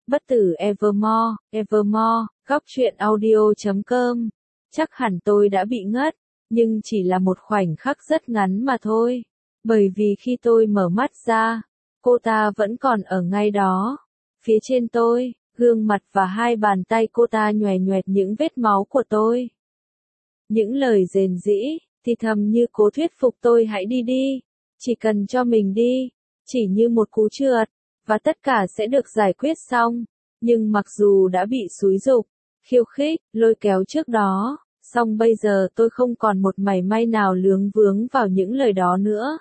Bất tử Evermore, Evermore, góc truyện audio.com. Chắc hẳn tôi đã bị ngất, nhưng chỉ là một khoảnh khắc rất ngắn mà thôi. Bởi vì khi tôi mở mắt ra, cô ta vẫn còn ở ngay đó. Phía trên tôi, gương mặt và hai bàn tay cô ta nhoè nhoẹt những vết máu của tôi. Những lời rền rĩ, thì thầm như cố thuyết phục tôi hãy đi đi. Chỉ cần cho mình đi, chỉ như một cú trượt, và tất cả sẽ được giải quyết xong. Nhưng mặc dù đã bị xúi giục, khiêu khích, lôi kéo trước đó, song bây giờ tôi không còn một mảy may nào lướng vướng vào những lời đó nữa.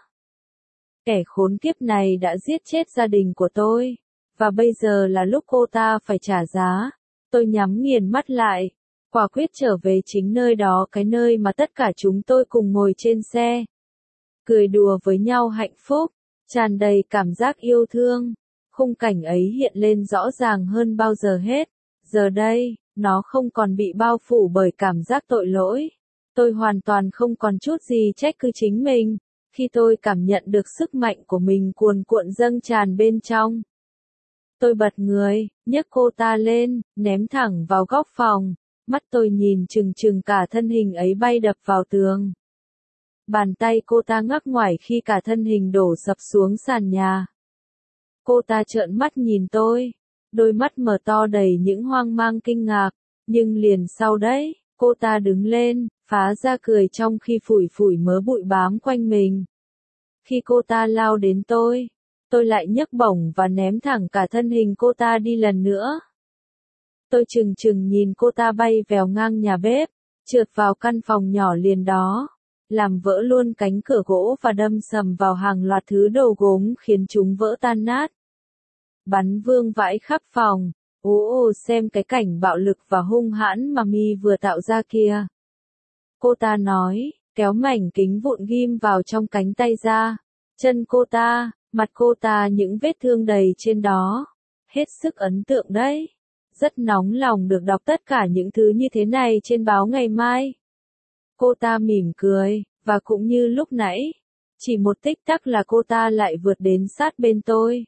Kẻ khốn kiếp này đã giết chết gia đình của tôi, và bây giờ là lúc cô ta phải trả giá. Tôi nhắm nghiền mắt lại, quả quyết trở về chính nơi đó, cái nơi mà tất cả chúng tôi cùng ngồi trên xe. Cười đùa với nhau hạnh phúc, tràn đầy cảm giác yêu thương. Khung cảnh ấy hiện lên rõ ràng hơn bao giờ hết. Giờ đây, nó không còn bị bao phủ bởi cảm giác tội lỗi. Tôi hoàn toàn không còn chút gì trách cứ chính mình, khi tôi cảm nhận được sức mạnh của mình cuồn cuộn dâng tràn bên trong. Tôi bật người, nhấc cô ta lên, ném thẳng vào góc phòng. Mắt tôi nhìn chừng chừng cả thân hình ấy bay đập vào tường. Bàn tay cô ta ngắc ngoải khi cả thân hình đổ sập xuống sàn nhà. Cô ta trợn mắt nhìn tôi, đôi mắt mở to đầy những hoang mang kinh ngạc, nhưng liền sau đấy, cô ta đứng lên, phá ra cười trong khi phủi phủi mớ bụi bám quanh mình. Khi cô ta lao đến tôi lại nhấc bổng và ném thẳng cả thân hình cô ta đi lần nữa. Tôi chừng chừng nhìn cô ta bay vèo ngang nhà bếp, trượt vào căn phòng nhỏ liền đó, làm vỡ luôn cánh cửa gỗ và đâm sầm vào hàng loạt thứ đồ gốm khiến chúng vỡ tan nát. Bắn vương vãi khắp phòng. Ồ, xem cái cảnh bạo lực và hung hãn mà Mi vừa tạo ra kìa. Cô ta nói, kéo mảnh kính vụn ghim vào trong cánh tay ra. Chân cô ta, mặt cô ta, những vết thương đầy trên đó. Hết sức ấn tượng đấy. Rất nóng lòng được đọc tất cả những thứ như thế này trên báo ngày mai. Cô ta mỉm cười, và cũng như lúc nãy, chỉ một tích tắc là cô ta lại vượt đến sát bên tôi.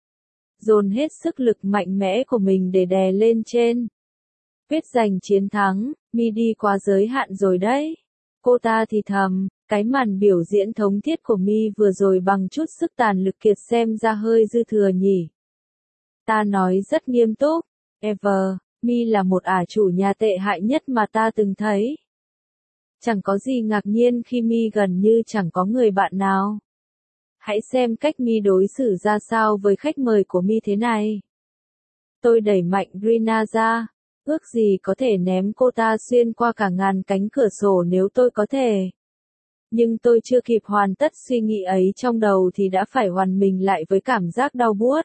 Dồn hết sức lực mạnh mẽ của mình để đè lên trên. Quyết giành chiến thắng, Mi đi quá giới hạn rồi đấy. Cô ta thì thầm, cái màn biểu diễn thống thiết của Mi vừa rồi bằng chút sức tàn lực kiệt xem ra hơi dư thừa nhỉ. Ta nói rất nghiêm túc, Ever, Mi là một ả chủ nhà tệ hại nhất mà ta từng thấy. Chẳng có gì ngạc nhiên khi Mi gần như chẳng có người bạn nào. Hãy xem cách Mi đối xử ra sao với khách mời của Mi thế này. Tôi đẩy mạnh Rina ra, ước gì có thể ném cô ta xuyên qua cả ngàn cánh cửa sổ nếu tôi có thể. Nhưng tôi chưa kịp hoàn tất suy nghĩ ấy trong đầu thì đã phải hoàn mình lại với cảm giác đau buốt.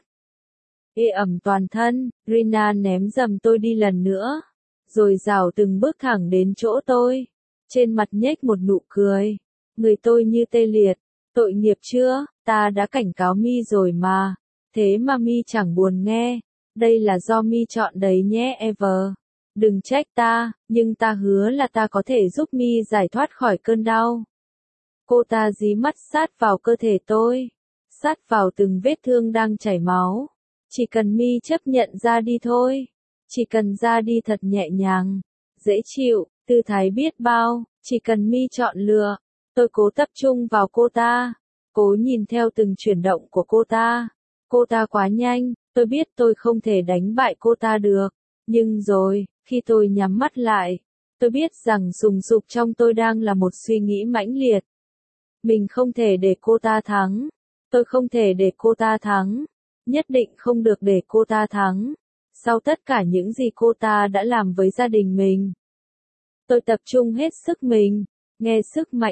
Ê ẩm toàn thân, Rina ném dầm tôi đi lần nữa, rồi rảo từng bước thẳng đến chỗ tôi. Trên mặt nhếch một nụ cười. Người tôi như tê liệt. Tội nghiệp chưa, ta đã cảnh cáo Mi rồi mà. Thế mà Mi chẳng buồn nghe. Đây là do Mi chọn đấy nhé Ever. Đừng trách ta, nhưng ta hứa là ta có thể giúp Mi giải thoát khỏi cơn đau. Cô ta dí mắt sát vào cơ thể tôi. Sát vào từng vết thương đang chảy máu. Chỉ cần Mi chấp nhận ra đi thôi. Chỉ cần ra đi thật nhẹ nhàng. Dễ chịu, tư thái biết bao. Chỉ cần Mi chọn lựa. Tôi cố tập trung vào cô ta, cố nhìn theo từng chuyển động của cô ta. Cô ta quá nhanh, tôi biết tôi không thể đánh bại cô ta được. Nhưng rồi, khi tôi nhắm mắt lại, tôi biết rằng sùng sục trong tôi đang là một suy nghĩ mãnh liệt. Mình không thể để cô ta thắng. Tôi không thể để cô ta thắng. Nhất định không được để cô ta thắng. Sau tất cả những gì cô ta đã làm với gia đình mình. Tôi tập trung hết sức mình. Nghe sức mạnh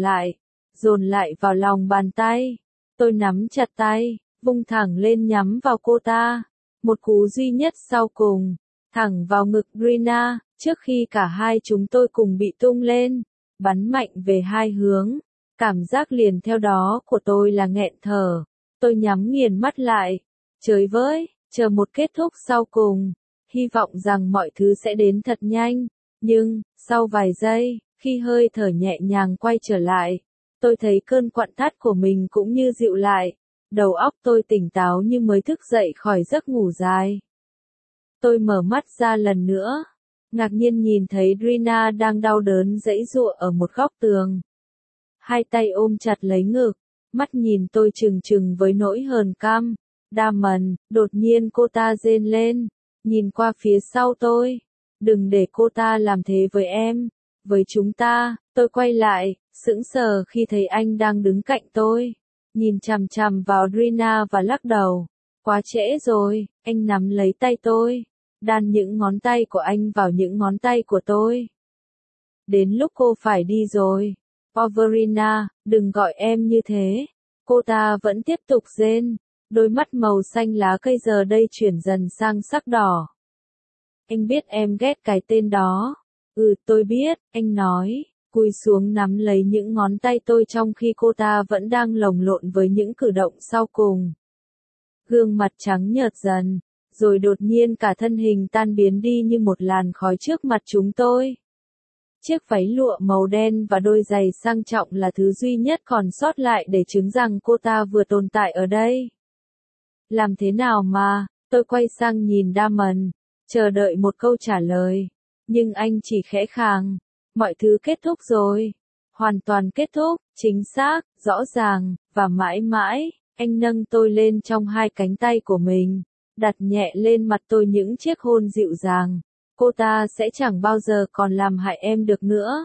dồn lại vào lòng bàn tay. Tôi nắm chặt tay, vung thẳng lên nhắm vào cô ta. Một cú duy nhất sau cùng, thẳng vào ngực Rina, trước khi cả hai chúng tôi cùng bị tung lên, bắn mạnh về hai hướng. Cảm giác liền theo đó của tôi là nghẹn thở. Tôi nhắm nghiền mắt lại. Trời với, chờ một kết thúc sau cùng. Hy vọng rằng mọi thứ sẽ đến thật nhanh. Nhưng, sau vài giây, khi hơi thở nhẹ nhàng quay trở lại, tôi thấy cơn quặn thắt của mình cũng như dịu lại. Đầu óc tôi tỉnh táo như mới thức dậy khỏi giấc ngủ dài. Tôi mở mắt ra lần nữa, ngạc nhiên nhìn thấy Rina đang đau đớn giãy giụa ở một góc tường. Hai tay ôm chặt lấy ngực, mắt nhìn tôi trừng trừng với nỗi hờn căm. Damon, đột nhiên cô ta rên lên, nhìn qua phía sau tôi. Đừng để cô ta làm thế với em, với chúng ta. Tôi quay lại, sững sờ khi thấy anh đang đứng cạnh tôi, nhìn chằm chằm vào Rina và lắc đầu. Quá trễ rồi, anh nắm lấy tay tôi, đan những ngón tay của anh vào những ngón tay của tôi. Đến lúc cô phải đi rồi. Poverina, đừng gọi em như thế. Cô ta vẫn tiếp tục rên, đôi mắt màu xanh lá cây giờ đây chuyển dần sang sắc đỏ. Anh biết em ghét cái tên đó. Ừ, tôi biết, anh nói, cúi xuống nắm lấy những ngón tay tôi trong khi cô ta vẫn đang lồng lộn với những cử động sau cùng. Gương mặt trắng nhợt dần, rồi đột nhiên cả thân hình tan biến đi như một làn khói trước mặt chúng tôi. Chiếc váy lụa màu đen và đôi giày sang trọng là thứ duy nhất còn sót lại để chứng rằng cô ta vừa tồn tại ở đây. Làm thế nào mà, tôi quay sang nhìn Damon, chờ đợi một câu trả lời, nhưng anh chỉ khẽ khàng. Mọi thứ kết thúc rồi. Hoàn toàn kết thúc, chính xác, rõ ràng, và mãi mãi. Anh nâng tôi lên trong hai cánh tay của mình, đặt nhẹ lên mặt tôi những chiếc hôn dịu dàng. Cô ta sẽ chẳng bao giờ còn làm hại em được nữa.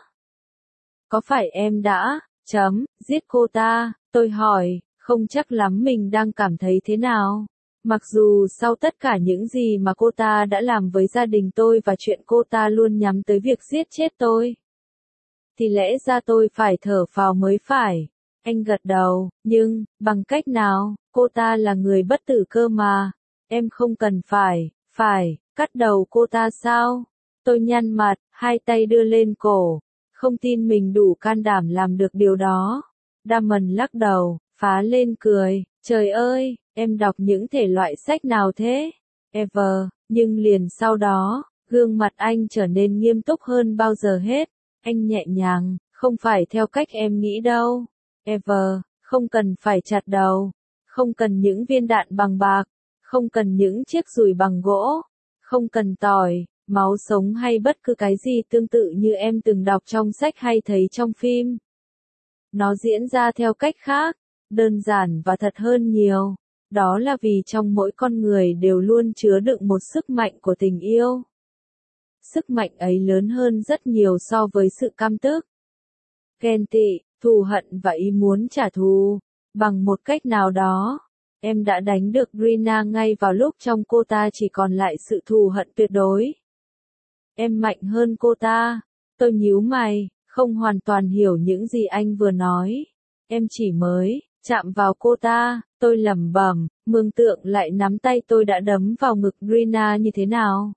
Có phải em đã, giết cô ta? Tôi hỏi, không chắc lắm mình đang cảm thấy thế nào. Mặc dù sau tất cả những gì mà cô ta đã làm với gia đình tôi và chuyện cô ta luôn nhắm tới việc giết chết tôi, thì lẽ ra tôi phải thở phào mới phải. Anh gật đầu, nhưng, bằng cách nào, cô ta là người bất tử cơ mà. Em không cần phải, cắt đầu cô ta sao? Tôi nhăn mặt, hai tay đưa lên cổ, không tin mình đủ can đảm làm được điều đó. Damon lắc đầu, phá lên cười, trời ơi, em đọc những thể loại sách nào thế? Ever, nhưng liền sau đó, gương mặt anh trở nên nghiêm túc hơn bao giờ hết. Anh nhẹ nhàng, không phải theo cách em nghĩ đâu. Ever, không cần phải chặt đầu, không cần những viên đạn bằng bạc, không cần những chiếc dùi bằng gỗ, không cần tỏi, máu sống hay bất cứ cái gì tương tự như em từng đọc trong sách hay thấy trong phim. Nó diễn ra theo cách khác, đơn giản và thật hơn nhiều. Đó là vì trong mỗi con người đều luôn chứa đựng một sức mạnh của tình yêu. Sức mạnh ấy lớn hơn rất nhiều so với sự căm tức, ghen tị, thù hận và ý muốn trả thù. Bằng một cách nào đó, em đã đánh được Rina ngay vào lúc trong cô ta chỉ còn lại sự thù hận tuyệt đối. Em mạnh hơn cô ta. Tôi nhíu mày, không hoàn toàn hiểu những gì anh vừa nói. Em chỉ mới chạm vào cô ta. Tôi lẩm bẩm, mường tượng lại nắm tay tôi đã đấm vào ngực Rina như thế nào.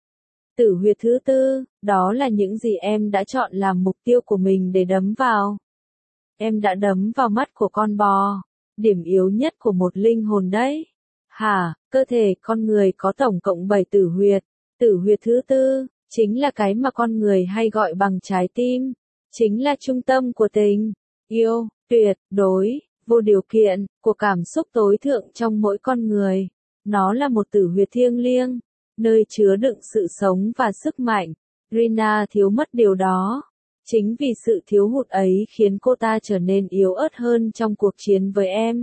Tử huyệt thứ tư, đó là những gì em đã chọn làm mục tiêu của mình để đấm vào. Em đã đấm vào mắt của con bò, điểm yếu nhất của một linh hồn đấy. Hả, cơ thể con người có tổng cộng 7 tử huyệt. Tử huyệt thứ tư, chính là cái mà con người hay gọi bằng trái tim. Chính là trung tâm của tình yêu, tuyệt đối, vô điều kiện, của cảm xúc tối thượng trong mỗi con người. Nó là một tử huyệt thiêng liêng, nơi chứa đựng sự sống và sức mạnh. Rina thiếu mất điều đó. Chính vì sự thiếu hụt ấy khiến cô ta trở nên yếu ớt hơn trong cuộc chiến với em.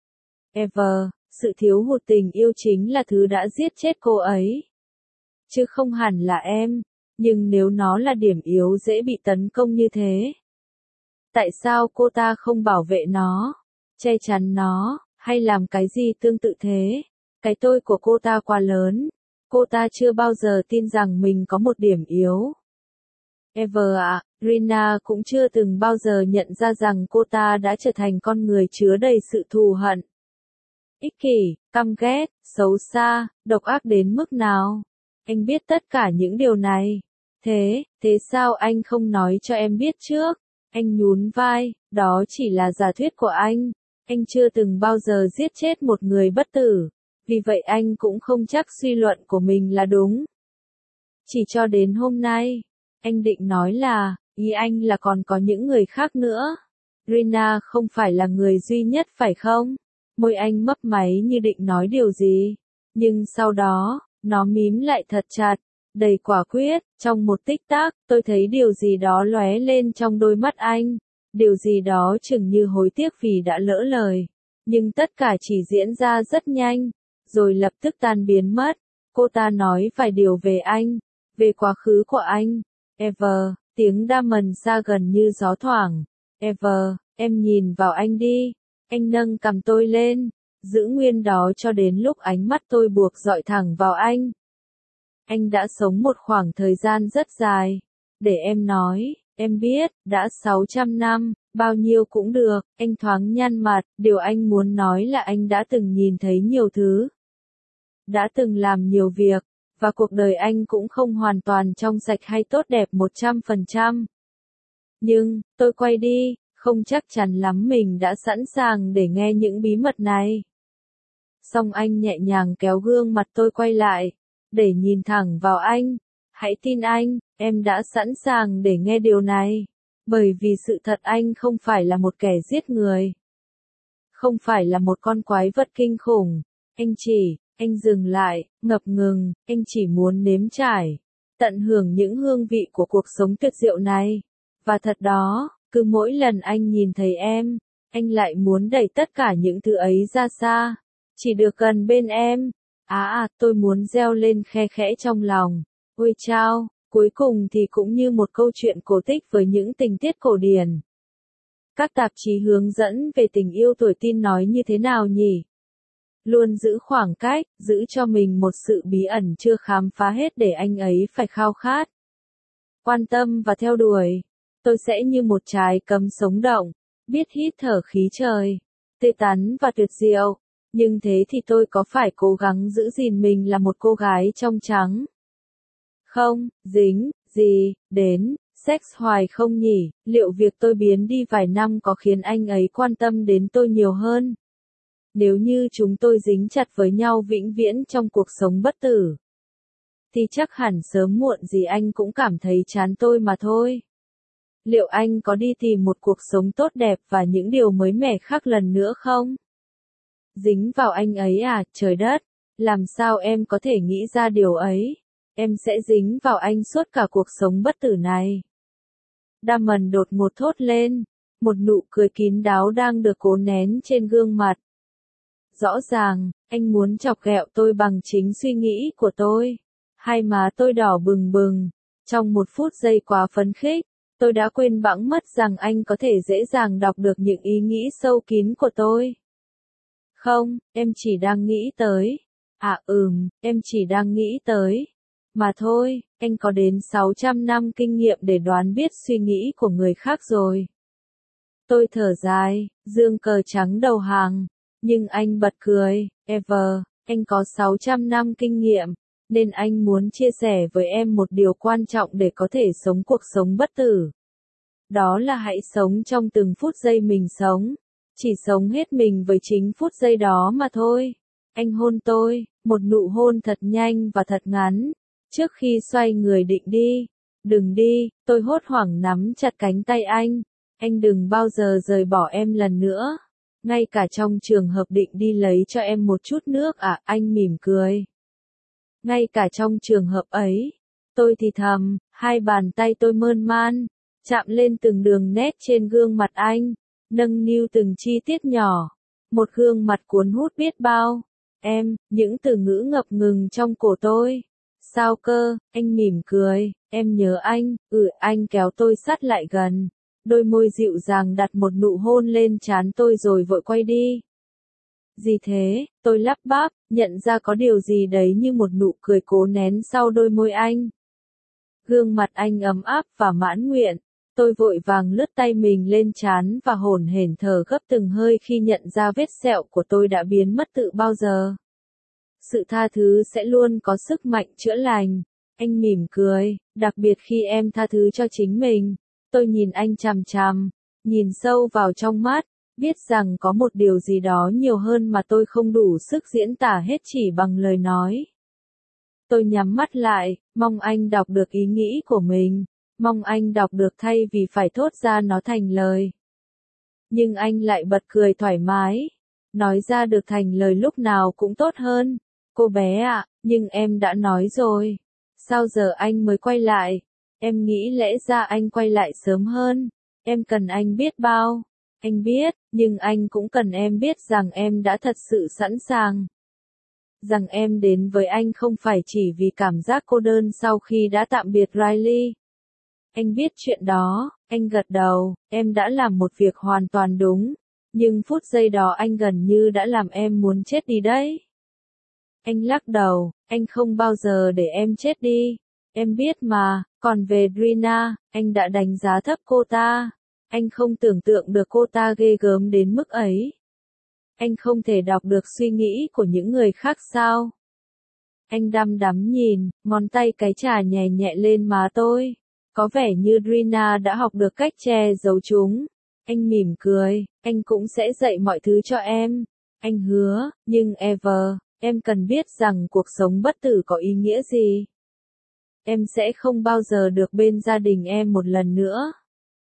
Ever, sự thiếu hụt tình yêu chính là thứ đã giết chết cô ấy. Chứ không hẳn là em. Nhưng nếu nó là điểm yếu dễ bị tấn công như thế, tại sao cô ta không bảo vệ nó, che chắn nó, hay làm cái gì tương tự thế? Cái tôi của cô ta quá lớn. Cô ta chưa bao giờ tin rằng mình có một điểm yếu. Ever ạ, Rina cũng chưa từng bao giờ nhận ra rằng cô ta đã trở thành con người chứa đầy sự thù hận, ích kỷ, căm ghét, xấu xa, độc ác đến mức nào. Anh biết tất cả những điều này. Thế sao anh không nói cho em biết trước? Anh nhún vai, đó chỉ là giả thuyết của anh. Anh chưa từng bao giờ giết chết một người bất tử. Vì vậy anh cũng không chắc suy luận của mình là đúng. Chỉ cho đến hôm nay, anh định nói là, ý anh là còn có những người khác nữa. Rina không phải là người duy nhất phải không? Môi anh mấp máy như định nói điều gì. Nhưng sau đó, Nó mím lại thật chặt, đầy quả quyết, trong một tích tắc, tôi thấy điều gì đó lóe lên trong đôi mắt anh, điều gì đó chừng như hối tiếc vì đã lỡ lời, nhưng tất cả chỉ diễn ra rất nhanh, rồi lập tức tan biến mất. Cô ta nói vài điều về anh, về quá khứ của anh. Ever, tiếng Damon xa gần như gió thoảng. Ever, em nhìn vào anh đi. Anh nâng cằm tôi lên, giữ nguyên đó cho đến lúc ánh mắt tôi buộc dọi thẳng vào anh. Anh đã sống một khoảng thời gian rất dài. Để em nói, em biết, đã 600 năm, bao nhiêu cũng được. Anh thoáng nhăn mặt, điều anh muốn nói là anh đã từng nhìn thấy nhiều thứ. Đã từng làm nhiều việc, và cuộc đời anh cũng không hoàn toàn trong sạch hay tốt đẹp 100%. Nhưng, tôi quay đi, không chắc chắn lắm mình đã sẵn sàng để nghe những bí mật này. Xong anh nhẹ nhàng kéo gương mặt tôi quay lại, để nhìn thẳng vào anh. Hãy tin anh, em đã sẵn sàng để nghe điều này. Bởi vì sự thật anh không phải là một kẻ giết người. Không phải là một con quái vật kinh khủng. Anh dừng lại, ngập ngừng, anh chỉ muốn nếm trải, tận hưởng những hương vị của cuộc sống tuyệt diệu này. Và thật đó, cứ mỗi lần anh nhìn thấy em, anh lại muốn đẩy tất cả những thứ ấy ra xa, chỉ được gần bên em. Tôi muốn reo lên khe khẽ trong lòng. Ôi chao, cuối cùng thì cũng như một câu chuyện cổ tích với những tình tiết cổ điển. Các tạp chí hướng dẫn về tình yêu tuổi teen nói như thế nào nhỉ? Luôn giữ khoảng cách, giữ cho mình một sự bí ẩn chưa khám phá hết để anh ấy phải khao khát, quan tâm và theo đuổi. Tôi sẽ như một trái cấm sống động, biết hít thở khí trời, tươi tắn và tuyệt diệu. Nhưng thế thì tôi có phải cố gắng giữ gìn mình là một cô gái trong trắng? Không, dính, gì, đến, sex hoài không nhỉ? Liệu việc tôi biến đi vài năm có khiến anh ấy quan tâm đến tôi nhiều hơn? Nếu như chúng tôi dính chặt với nhau vĩnh viễn trong cuộc sống bất tử, thì chắc hẳn sớm muộn gì anh cũng cảm thấy chán tôi mà thôi. Liệu anh có đi tìm một cuộc sống tốt đẹp và những điều mới mẻ khác lần nữa không? Dính vào anh ấy à, trời đất, làm sao em có thể nghĩ ra điều ấy? Em sẽ dính vào anh suốt cả cuộc sống bất tử này. Damon đột ngột thốt lên, một nụ cười kín đáo đang được cố nén trên gương mặt. Rõ ràng, anh muốn chọc ghẹo tôi bằng chính suy nghĩ của tôi. Hai má tôi đỏ bừng bừng. Trong một phút giây quá phấn khích, tôi đã quên bẵng mất rằng anh có thể dễ dàng đọc được những ý nghĩ sâu kín của tôi. Không, em chỉ đang nghĩ tới. Em chỉ đang nghĩ tới. Mà thôi, anh có đến 600 năm kinh nghiệm để đoán biết suy nghĩ của người khác rồi. Tôi thở dài, giương cờ trắng đầu hàng. Nhưng anh bật cười, Ever, anh có 600 năm kinh nghiệm, nên anh muốn chia sẻ với em một điều quan trọng để có thể sống cuộc sống bất tử. Đó là hãy sống trong từng phút giây mình sống. Chỉ sống hết mình với chính phút giây đó mà thôi. Anh hôn tôi, một nụ hôn thật nhanh và thật ngắn, trước khi xoay người định đi. Đừng đi, tôi hốt hoảng nắm chặt cánh tay anh. Anh đừng bao giờ rời bỏ em lần nữa. Ngay cả trong trường hợp định đi lấy cho em một chút nước anh mỉm cười. Ngay cả trong trường hợp ấy, tôi thì thầm, hai bàn tay tôi mơn man, chạm lên từng đường nét trên gương mặt anh, nâng niu từng chi tiết nhỏ. Một gương mặt cuốn hút biết bao. Em, những từ ngữ ngập ngừng trong cổ tôi. Sao cơ, anh mỉm cười, em nhớ anh, anh kéo tôi sát lại gần. Đôi môi dịu dàng đặt một nụ hôn lên trán tôi rồi vội quay đi. Gì thế, tôi lắp bắp, nhận ra có điều gì đấy như một nụ cười cố nén sau đôi môi anh. Gương mặt anh ấm áp và mãn nguyện. Tôi vội vàng lướt tay mình lên trán và hổn hển thở gấp từng hơi khi nhận ra vết sẹo của tôi đã biến mất từ bao giờ. Sự tha thứ sẽ luôn có sức mạnh chữa lành. Anh mỉm cười, đặc biệt khi em tha thứ cho chính mình. Tôi nhìn anh chằm chằm, nhìn sâu vào trong mắt, biết rằng có một điều gì đó nhiều hơn mà tôi không đủ sức diễn tả hết chỉ bằng lời nói. Tôi nhắm mắt lại, mong anh đọc được ý nghĩ của mình, mong anh đọc được thay vì phải thốt ra nó thành lời. Nhưng anh lại bật cười thoải mái, nói ra được thành lời lúc nào cũng tốt hơn. Cô bé ạ, nhưng em đã nói rồi. Sao giờ anh mới quay lại? Em nghĩ lẽ ra anh quay lại sớm hơn. Em cần anh biết bao. Anh biết, nhưng anh cũng cần em biết rằng em đã thật sự sẵn sàng. Rằng em đến với anh không phải chỉ vì cảm giác cô đơn sau khi đã tạm biệt Riley. Anh biết chuyện đó, anh gật đầu, em đã làm một việc hoàn toàn đúng. Nhưng phút giây đó anh gần như đã làm em muốn chết đi đấy. Anh lắc đầu, anh không bao giờ để em chết đi. Em biết mà, còn về Drina, anh đã đánh giá thấp cô ta. Anh không tưởng tượng được cô ta ghê gớm đến mức ấy. Anh không thể đọc được suy nghĩ của những người khác sao? Anh đăm đắm nhìn, ngón tay cái chà nhẹ nhẹ lên má tôi. Có vẻ như Drina đã học được cách che giấu chúng. Anh mỉm cười, anh cũng sẽ dạy mọi thứ cho em. Anh hứa, nhưng Ever, em cần biết rằng cuộc sống bất tử có ý nghĩa gì. Em sẽ không bao giờ được bên gia đình em một lần nữa.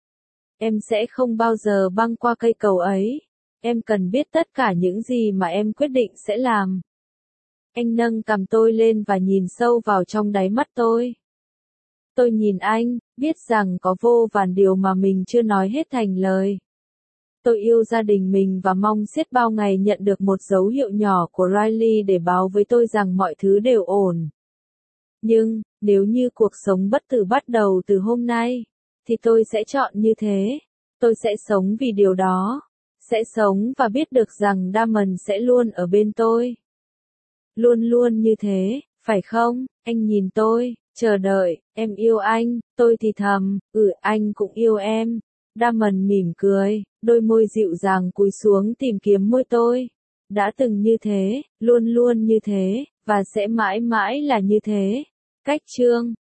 Em sẽ không bao giờ băng qua cây cầu ấy. Em cần biết tất cả những gì mà em quyết định sẽ làm. Anh nâng cằm tôi lên và nhìn sâu vào trong đáy mắt tôi. Tôi nhìn anh, biết rằng có vô vàn điều mà mình chưa nói hết thành lời. Tôi yêu gia đình mình và mong xiết bao ngày nhận được một dấu hiệu nhỏ của Riley để báo với tôi rằng mọi thứ đều ổn. Nhưng, nếu như cuộc sống bất tử bắt đầu từ hôm nay, thì tôi sẽ chọn như thế. Tôi sẽ sống vì điều đó. Sẽ sống và biết được rằng Damon sẽ luôn ở bên tôi. Luôn luôn như thế, phải không? Anh nhìn tôi, chờ đợi, em yêu anh, tôi thì thầm, anh cũng yêu em. Damon mỉm cười, đôi môi dịu dàng cúi xuống tìm kiếm môi tôi. Đã từng như thế, luôn luôn như thế, và sẽ mãi mãi là như thế. Cách chương